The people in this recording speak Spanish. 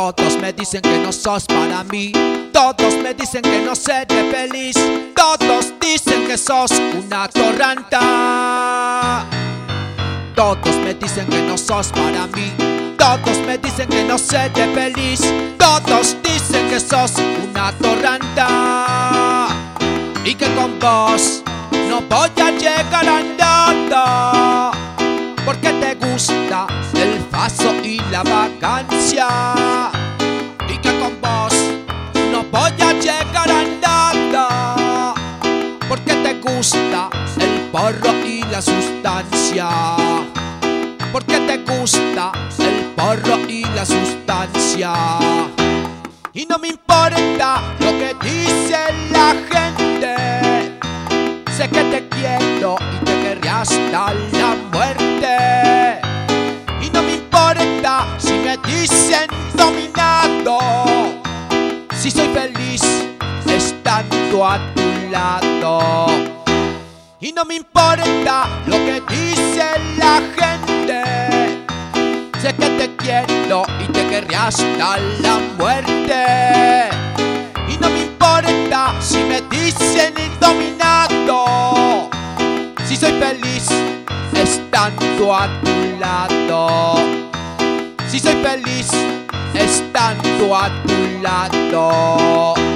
Todos me dicen que no sos para mí. Todos me dicen que no seré feliz. Todos dicen que sos una torranta. Todos me dicen que no sos para mí. Todos me dicen que no seré feliz. Todos dicen que sos una torranta y que con vos no voy a llegar a nada, porque te gusta el faso y la vacancia, y que con vos no voy a llegar a nada, porque te gusta el porro y la sustancia, porque te gusta el porro y la sustancia. Y no me importa lo que dice la gente, sé que te quiero y te querré hasta la muerte. Y no me importa si me dicen dominado, si soy feliz estando a tu lado. Y no me importa lo que dice la gente, sé que te quiero y te querré hasta la muerte. Y no me importa si me dicen dominado, si soy feliz estando a tu lado. Si soy feliz estando a tu lado.